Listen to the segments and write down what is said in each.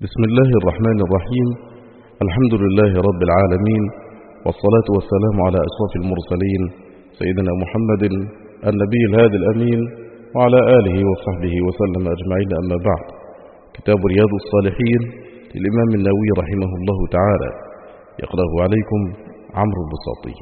بسم الله الرحمن الرحيم. الحمد لله رب العالمين، والصلاة والسلام على أشرف المرسلين سيدنا محمد النبي الهادي الأمين وعلى آله وصحبه وسلم أجمعين. أما بعد، كتاب رياض الصالحين للإمام النووي رحمه الله تعالى، يقرأه عليكم عمرو البساطي.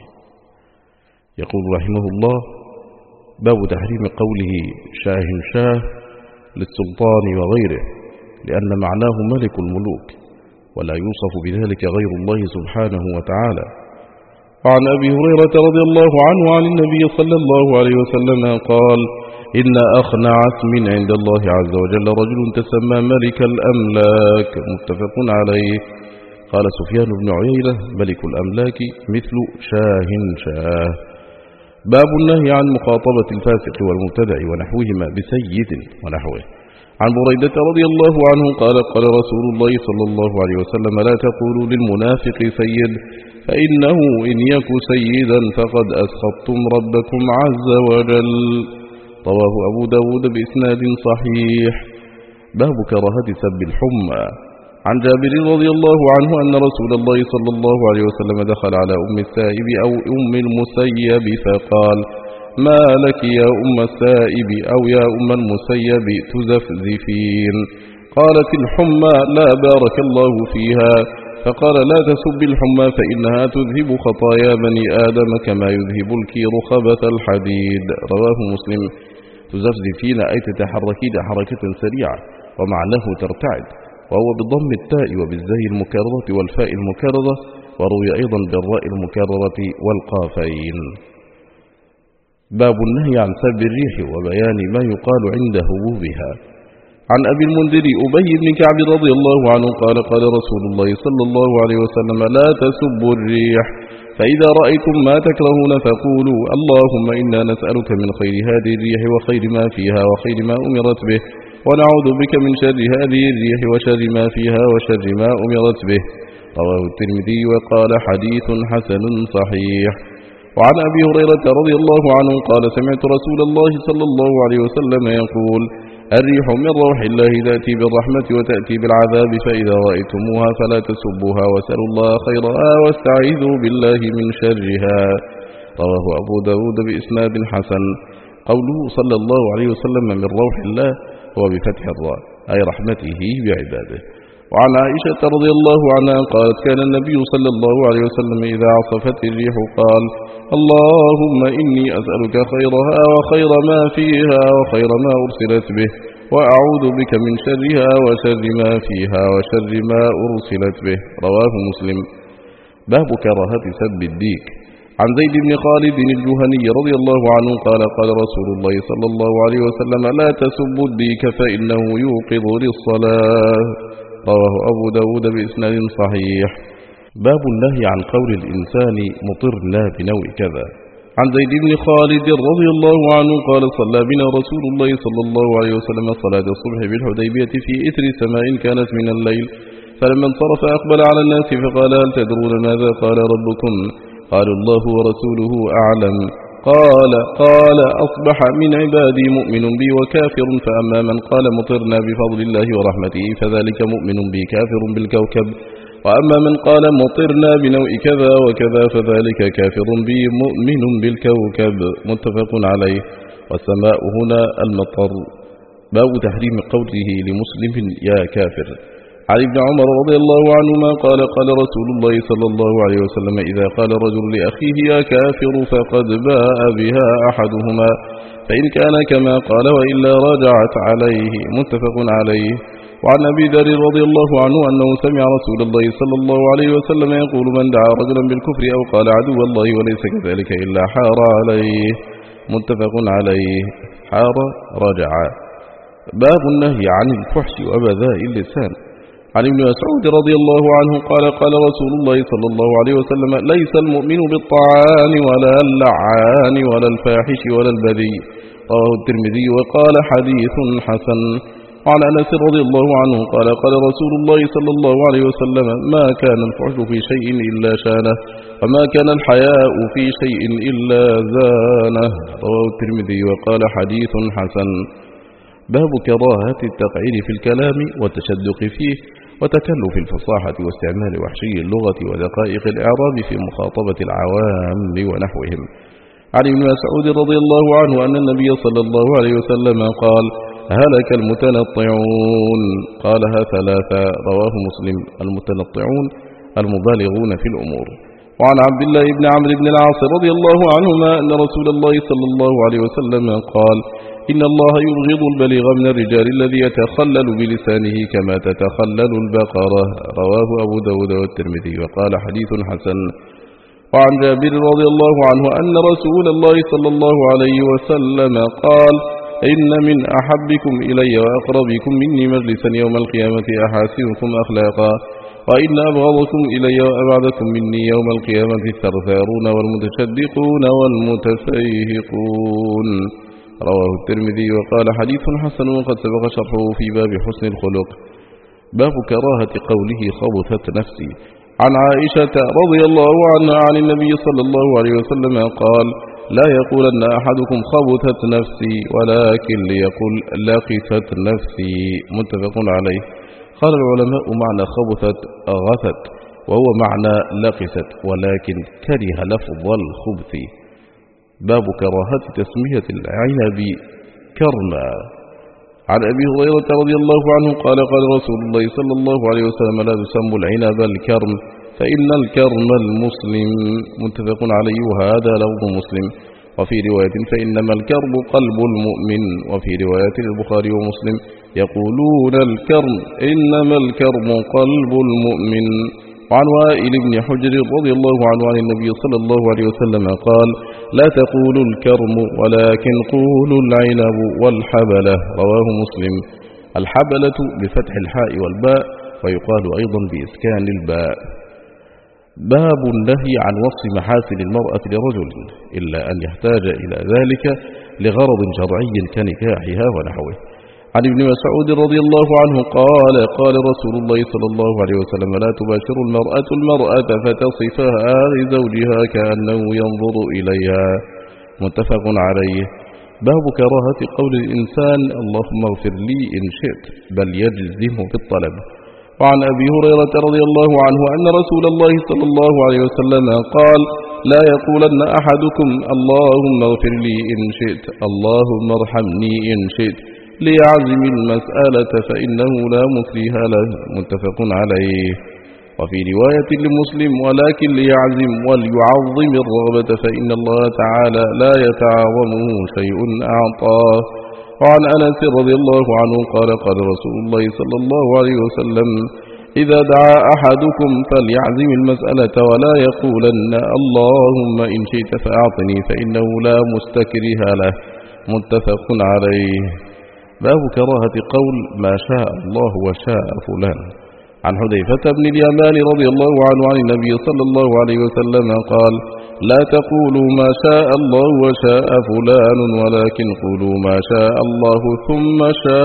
يقول رحمه الله: باب تحريم قوله شاه شاه للسلطان وغيره، لأن معناه ملك الملوك، ولا يوصف بذلك غير الله سبحانه وتعالى. وعن أبي هريرة رضي الله عنه عن النبي صلى الله عليه وسلم قال: إن أخنع اسم عند الله عز وجل رجل تسمى ملك الأملاك، متفق عليه. قال سفيان بن عيينة: ملك الأملاك مثل شاه شاه. باب النهي عن مخاطبة الفاسق والمبتدع ونحوهما بسيد ونحوه. عن بريدة رضي الله عنه قال: قال رسول الله صلى الله عليه وسلم: لا تقولوا للمنافق سيد، فإنه إن يك سيدا فقد أسخطتم ربكم عز وجل. رواه أبو داود بإسناد صحيح. باب كراهة سب الحمى. عن جابر رضي الله عنه أن رسول الله صلى الله عليه وسلم دخل على أم السائب أو أم المسيب فقال: ما لك يا أم السائب أو يا أم المسيب تزفزفين؟ قالت: الحمى لا بارك الله فيها. فقال: لا تسب الحمى فإنها تذهب خطايا بني آدم كما يذهب الكير خبث الحديد. رواه مسلم. تزفزفين أي تتحركين حركة سريعة، ومعناه ترتعد، وهو بضم التاء وبالزاي المكررة والفاء المكررة، وروي أيضا بالراء المكررة والقافين. باب النهي عن سب الريح وبيان ما يقال عند هبوبها. عن أبي المنذر أبي بن كعب رضي الله عنه قال: قال رسول الله صلى الله عليه وسلم: لا تسبوا الريح، فإذا رأيتم ما تكرهون فقولوا: اللهم إنا نسألك من خير هذه الريح وخير ما فيها وخير ما أمرت به، ونعوذ بك من شر هذه الريح وشر ما فيها وشر ما أمرت به. رواه الترمذي وقال: حديث حسن صحيح. وعن أبي هريرة رضي الله عنه قال: سمعت رسول الله صلى الله عليه وسلم يقول: الريح من روح الله تأتي بالرحمة وتأتي بالعذاب، فإذا رأيتموها فلا تسبوها، واسألوا الله خيرها واستعيذوا بالله من شرها. رواه أبو داود بإسناد حسن. قوله صلى الله عليه وسلم من روح الله هو بفتح الراء، أي رحمته بعباده. وعن عائشة رضي الله عنها قالت: كان النبي صلى الله عليه وسلم إذا عصفت الريح قال: اللهم إني أسألك خيرها وخير ما فيها وخير ما أرسلت به، وأعوذ بك من شرها وشر ما فيها وشر ما أرسلت به. رواه مسلم. باب كراهة سب الديك. عن زيد بن خالد الجهني رضي الله عنه قال: قال رسول الله صلى الله عليه وسلم: لا تسبوا الديك فإنه يوقظ للصلاة. رواه أبو داود بإسناد صحيح. باب النهي عن قول الإنسان مطرنا بنوع كذا. عن زيد بن خالد رضي الله عنه قال: صلى بنا رسول الله صلى الله عليه وسلم صلاة الصبح بالحديبية في إثر سماء كانت من الليل، فلما انصرف أقبل على الناس فقال: هل تدرون ماذا قال ربكم؟ قالوا: الله ورسوله أعلم. قال: أصبح من عبادي مؤمن بي وكافر، فأما من قال مطرنا بفضل الله ورحمته فذلك مؤمن بي كافر بالكوكب، وأما من قال مطرنا بنوع كذا وكذا فذلك كافر بي مؤمن بالكوكب. متفق عليه. والسماء هنا المطر. باب تحريم قوله لمسلم يا كافر. عن ابن عمر رضي الله عنهما قال: قال رسول الله صلى الله عليه وسلم: إذا قال الرجل لأخيه يا كافر فقد باء بها أحدهما، فإن كان كما قال وإلا راجعت عليه. متفق عليه. وعن أبي ذر رضي الله عنه أنه سمع رسول الله صلى الله عليه وسلم يقول: من دعا رجلا بالكفر أو قال عدو الله وليس كذلك إلا حار عليه. متفق عليه. حار رجع. باب النهي عن الفحش وبذاء اللسان. عن ابن مسعود رضي الله عنه قال: قال رسول الله صلى الله عليه وسلم: ليس المؤمن بالطعان ولا اللعان ولا الفاحش ولا البذيء. رواه الترمذي وقال: حديث حسن. وعن أنس رضي الله عنه قال: قال رسول الله صلى الله عليه وسلم: ما كان الفحش في شيء إلا شانه، وما كان الحياء في شيء إلا زانه. رواه الترمذي وقال: حديث حسن. باب كراهة التقعير في الكلام والتشدق فيه وتكلف الفصاحة واستعمال وحشي اللغة ودقائق الإعراب في مخاطبة العوام ونحوهم. عن ابن مسعود رضي الله عنه أن النبي صلى الله عليه وسلم قال: هلك المتنطعون. قالها ثلاثة. رواه مسلم. المتنطعون المبالغون في الأمور. وعن عبد الله بن عمرو بن العاص رضي الله عنهما أن رسول الله صلى الله عليه وسلم قال: إن الله يبغض البليغ من الرجال الذي يتخلل بلسانه كما تتخلل البقرة. رواه أبو داود والترمذي وقال: حديث حسن. وعن جابر رضي الله عنه أن رسول الله صلى الله عليه وسلم قال: إن من أحبكم إلي وأقربكم مني مجلسا يوم القيامة أحاسنكم أخلاقا، وإن أبغضكم إلي وأبعدكم مني يوم القيامة الثرثارون والمتشدقون والمتفيهقون. رواه الترمذي وقال: حديث حسن وقد سبق شرحه في باب حسن الخلق. باب كراهة قوله خبثت نفسي. عن عائشة رضي الله عنها عن النبي صلى الله عليه وسلم قال: لا يقولن أحدكم خبثت نفسي، ولكن ليقول لقست نفسي. متفق عليه. قال العلماء: معنى خبثت غثت، وهو معنى لقست، ولكن كره لفظ الخبث. باب كراهة تسمية العنب كرما. عن أبي هريرة رضي الله عنه قال: قال رسول الله صلى الله عليه وسلم: لا تسموا العنب الكرم، فإن الكرم المسلم. متفق عليه. وهذا لفظ مسلم. وفي رواية: فإنما الكرم قلب المؤمن. وفي رواية البخاري ومسلم: يقولون الكرم، إنما الكرم قلب المؤمن. وعن وائل بن حجر رضي الله عنه عن النبي صلى الله عليه وسلم قال: لا تقولوا الكرم، ولكن قولوا العنب والحبلة. رواه مسلم. الحبلة بفتح الحاء والباء، ويقال أيضا بإسكان الباء. باب النهي عن وصف محاسن المرأة لرجل إلا أن يحتاج إلى ذلك لغرض شرعي كنكاحها ونحوه. عن ابن مسعود رضي الله عنه قال: قال رسول الله صلى الله عليه وسلم: لا تباشر المرأة فتصفها لزوجها كأنه ينظر إليها. متفق عليه. باب كراهة قول الإنسان: اللهم اغفر لي إن شئت، بل يجزم بالطلب. وعن أبي هريرة رضي الله عنه أن رسول الله صلى الله عليه وسلم قال: لا يقولن أحدكم: اللهم اغفر لي إن شئت، اللهم ارحمني إن شئت، ليعزم المسألة فإنه لا مكره له. متفق عليه. وفي رواية لمسلم: ولكن ليعزم وليعظم الرغبة فإن الله تعالى لا يتعاظمه شيء أعطاه. وعن أنس رضي الله عنه قال: قال رسول الله صلى الله عليه وسلم: إذا دعا أحدكم فليعزم المسألة ولا يقولن: اللهم إن شئت فأعطني، فإنه لا مستكره له. متفق عليه. باب كراهة قول ما شاء الله وشاء فلان. عن حذيفة بن اليمان رضي الله عنه عن النبي صلى الله عليه وسلم قال: لا تقولوا ما شاء الله وشاء فلان، ولكن قولوا ما شاء الله ثم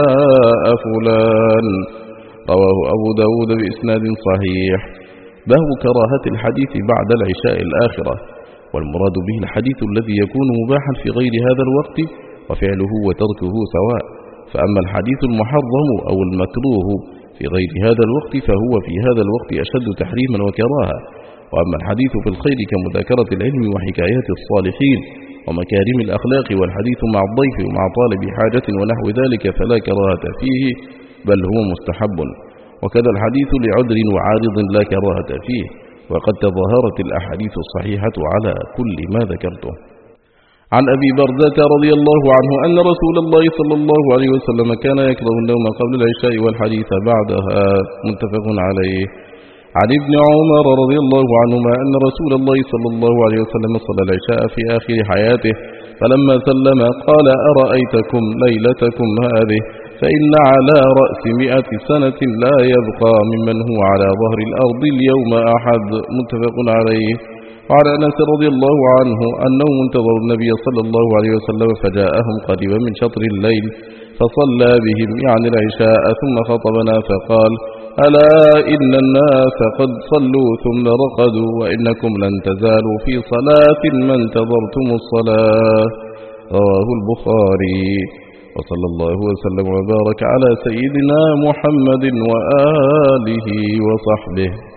شاء فلان. رواه أبو داود بإسناد صحيح. باب كراهة الحديث بعد العشاء الآخرة، والمراد به الحديث الذي يكون مباحا في غير هذا الوقت، وفعله وتركه سواء. فأما الحديث المحرم أو المكروه في غير هذا الوقت فهو في هذا الوقت أشد تحريما وكراهة. وأما الحديث في الخير كمذاكرة العلم وحكايات الصالحين ومكارم الأخلاق والحديث مع الضيف ومع طالب حاجة ونحو ذلك فلا كراهة فيه، بل هو مستحب. وكذا الحديث لعذر وعارض لا كراهة فيه، وقد تظاهرت الأحاديث الصحيحة على كل ما ذكرته. عن أبي بردة رضي الله عنه أن رسول الله صلى الله عليه وسلم كان يكره النوم قبل العشاء والحديث بعدها. متفق عليه. عن ابن عمر رضي الله عنهما أن رسول الله صلى الله عليه وسلم صلى العشاء في آخر حياته، فلما سلم قال: أرأيتكم ليلتكم هذه، فإن على رأس 100 سنة لا يبقى ممن هو على ظهر الأرض اليوم أحد. متفق عليه. وعن أنس رضي الله عنه أنه انتظر النبي صلى الله عليه وسلم فجاءهم قريبا من شطر الليل فصلى بهم يعني العشاء، ثم خطبنا فقال: ألا إن الناس قد صلوا ثم رقدوا، وإنكم لن تزالوا في صلاة ما انتظرتم الصلاة. رواه البخاري. وصلى الله وسلم وبارك على سيدنا محمد وآله وصحبه.